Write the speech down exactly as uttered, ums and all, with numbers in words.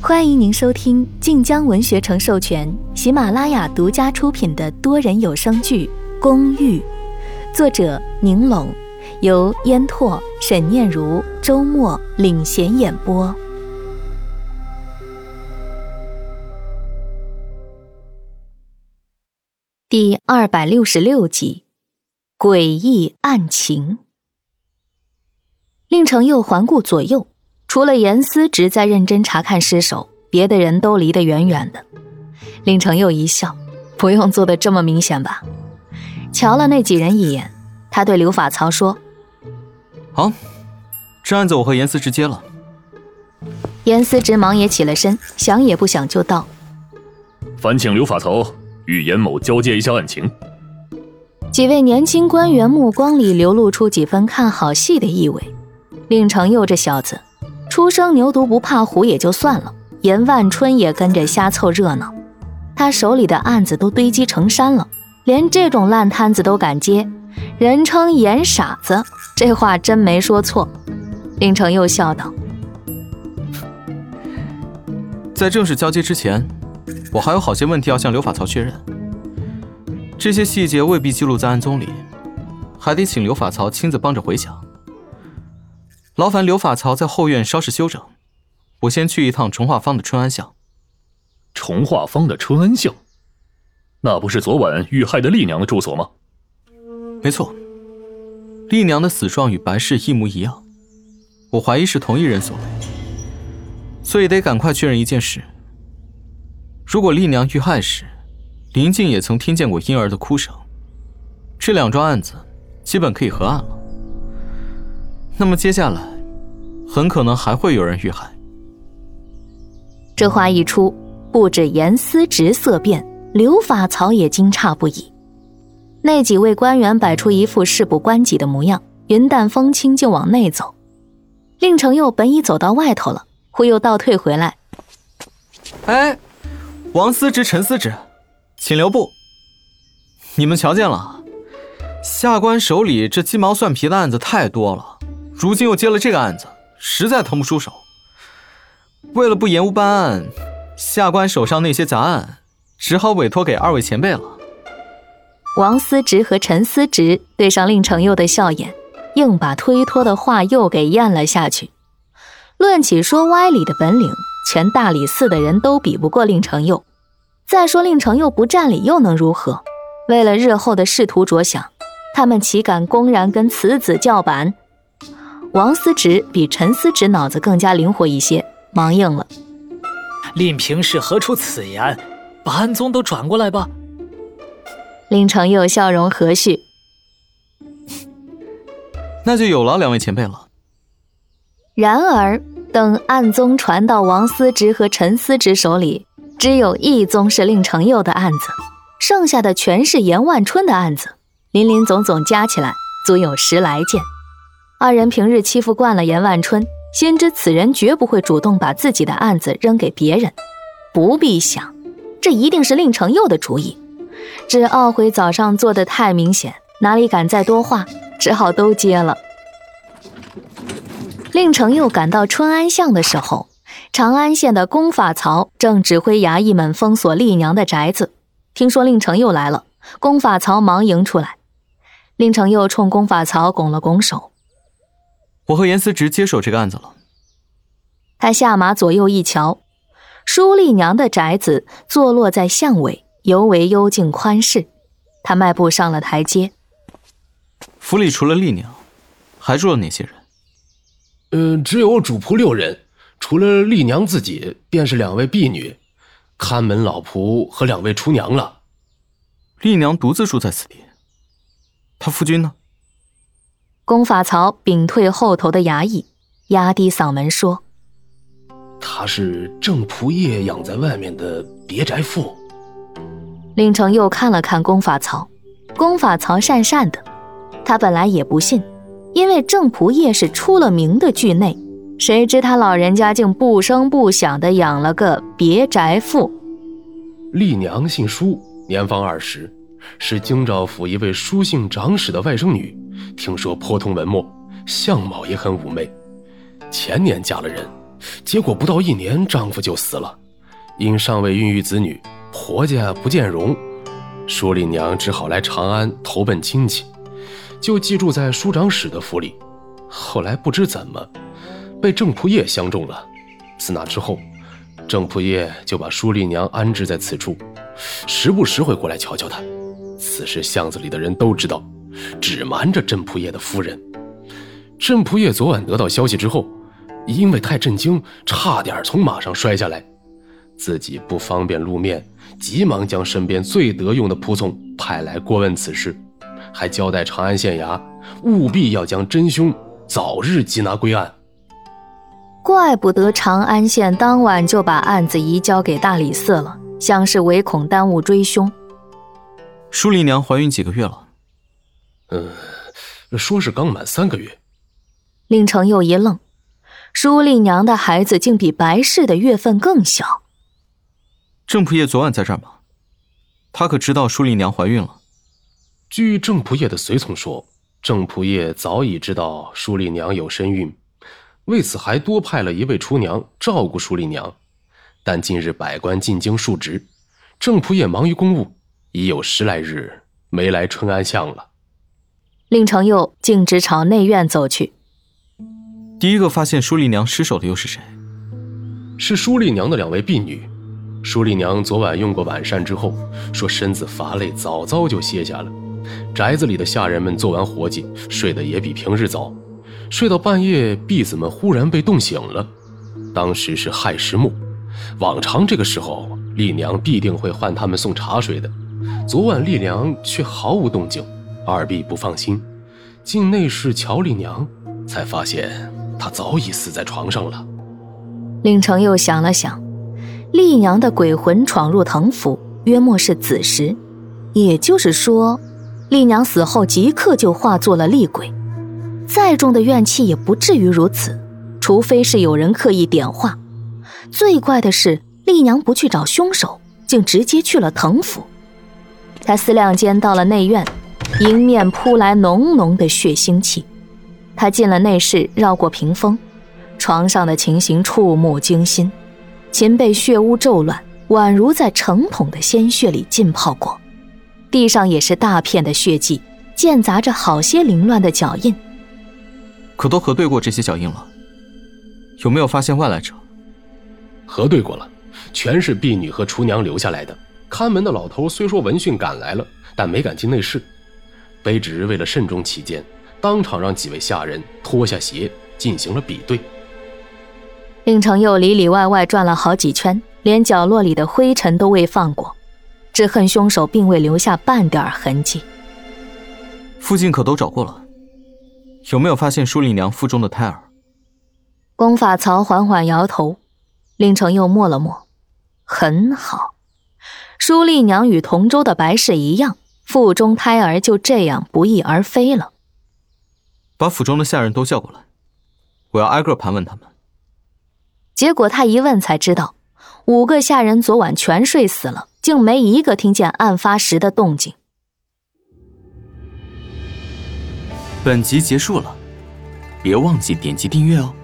欢迎您收听晋江文学城授权、喜马拉雅独家出品的多人有声剧《公寓》，作者宁拢，由烟拓、沈念如、周末领衔演播。第二百六十六集，诡异案情。令程佑环顾左右，除了严思直在认真查看尸首，别的人都离得远远的。令程佑一笑，不用做得这么明显吧。瞧了那几人一眼，他对刘法曹说： 好，这案子我和严思直接了。 严思直忙也起了身，想也不想就道： 烦请刘法曹与严某交接一下案情。 几位年轻官员目光里流露出几分看好戏的意味。令程佑这小子初生牛犊不怕虎也就算了，严万春也跟着瞎凑热闹。他手里的案子都堆积成山了，连这种烂摊子都敢接，人称严傻子，这话真没说错。令程佑笑道： 在正式交接之前，我还有好些问题要向刘法曹确认，这些细节未必记录在案宗里，还得请刘法曹亲自帮着回想。劳烦刘法曹在后院稍事休整，我先去一趟崇化坊的春安巷。 崇化坊的春安巷，那不是昨晚遇害的丽娘的住所吗？ 没错，丽娘的死状与白氏一模一样，我怀疑是同一人所为，所以得赶快确认一件事：如果丽娘遇害时，林静也曾听见过婴儿的哭声，这两桩案子基本可以合案了。那么接下来很可能还会有人遇害。 这话一出，不止严思直色变，刘法曹也惊诧不已。那几位官员摆出一副事不关己的模样，云淡风轻就往内走。令程佑本已走到外头了，忽又倒退回来： 哎，王思直、陈思直，请留步。你们瞧见了，下官手里这鸡毛蒜皮的案子太多了，如今又接了这个案子，实在腾不出手。为了不延误办案，下官手上那些杂案只好委托给二位前辈了。 王思直和陈思直对上令程佑的笑眼，硬把推脱的话又给咽了下去。论起说歪理的本领，全大理寺的人都比不过令程佑。再说令程佑不占理又能如何？为了日后的仕途着想，他们岂敢公然跟此子叫板？王思直比陈思直脑子更加灵活一些，忙应了： 令平是何出此言？把案宗都转过来吧。 令程佑笑容和煦： 那就有劳两位前辈了。 然而等案宗传到王思直和陈思直手里，只有一宗是令程佑的案子，剩下的全是严万春的案子，林林总总加起来足有十来件。二人平日欺负惯了严万春，心知此人绝不会主动把自己的案子扔给别人，不必想，这一定是令程佑的主意。只懊悔早上做得太明显，哪里敢再多话，只好都接了。令程佑赶到春安巷的时候，长安县的龚法曹正指挥衙役们封锁丽娘的宅子。听说令程佑来了，龚法曹忙迎出来。令程佑冲龚法曹拱了拱手： 我和严思直接手这个案子了。 他下马左右一瞧，舒丽娘的宅子坐落在巷尾，尤为幽静宽适。他迈步上了台阶： 府里除了丽娘，还住了哪些人？ 呃，只有主仆六人，除了丽娘自己，便是两位婢女、看门老仆和两位厨娘了。 丽娘独自住在此地，她夫君呢？ 龚法曹屏退后头的衙役，压低嗓门说： 她是郑仆夜养在外面的别宅妇。 令程佑看了看龚法曹，龚法曹讪讪的，他本来也不信，因为郑仆夜是出了名的巨内，谁知他老人家竟不声不响地养了个别宅妇。 丽娘姓舒，年方二十，是京兆府一位书姓长史的外甥女，听说颇通文墨，相貌也很妩媚。前年嫁了人， 结果不到一年，丈夫就死了。因尚未孕育子女，婆家不见容，舒丽娘只好来长安投奔亲戚，就寄住在舒长史的府里。后来不知怎么被郑仆射相中了，自那之后，郑仆射就把舒丽娘安置在此处，时不时会过来瞧瞧她。此事巷子里的人都知道，只瞒着郑仆射的夫人。郑仆射昨晚得到消息之后，因为太震惊，差点从马上摔下来，自己不方便露面，急忙将身边最得用的仆从派来过问此事，还交代长安县衙务必要将真凶早日缉拿归案。 怪不得长安县当晚就把案子移交给大理寺了，像是唯恐耽误追凶。 舒丽娘怀孕几个月了？ 嗯，说是刚满三个月。 令程又一愣，舒丽娘的孩子竟比白氏的月份更小。 郑仆射昨晚在这儿吗？他可知道舒丽娘怀孕了？ 据郑仆射的随从说，郑仆射早已知道舒丽娘有身孕，为此还多派了一位厨娘照顾舒丽娘。但近日百官进京述职，郑仆射忙于公务，已有十来日没来春安巷了。 令程又径直朝内院走去。 第一个发现舒丽娘尸首的又是谁？ 是舒丽娘的两位婢女。舒丽娘昨晚用过晚膳之后，说身子乏累，早早就歇下了。宅子里的下人们做完活计，睡得也比平日早。睡到半夜，婢子们忽然被冻醒了。当时是亥时末，往常这个时候，丽娘必定会唤他们送茶水的。昨晚丽娘却毫无动静，二婢不放心，进内室瞧丽娘，才发现她早已死在床上了。 令程又想了想，丽娘的鬼魂闯入藤府，约莫是子时，也就是说，丽娘死后即刻就化作了厉鬼。再重的怨气也不至于如此，除非是有人刻意点化。最怪的是，丽娘不去找凶手，竟直接去了藤府。他思量间到了内院，迎面扑来浓浓的血腥气。他进了内室，绕过屏风，床上的情形触目惊心，琴被血污皱乱，宛如在成桶的鲜血里浸泡过。地上也是大片的血迹，间杂着好些凌乱的脚印。 可都核对过这些脚印了，有没有发现外来者？ 核对过了，全是婢女和厨娘留下来的。看门的老头虽说闻讯赶来了，但没敢进内室。卑职为了慎重起见，当场让几位下人脱下鞋进行了比对。 令程又里里外外转了好几圈，连角落里的灰尘都未放过，只恨凶手并未留下半点痕迹。 附近可都找过了，有没有发现舒丽娘腹中的胎儿？ 龚法曹缓缓摇头，令程又默了默，很好。舒丽娘与同州的白氏一样，腹中胎儿就这样不翼而飞了。 把府中的下人都叫过来，我要挨个盘问他们。 结果他一问才知道，五个下人昨晚全睡死了，竟没一个听见案发时的动静。 本集结束了，别忘记点击订阅哦。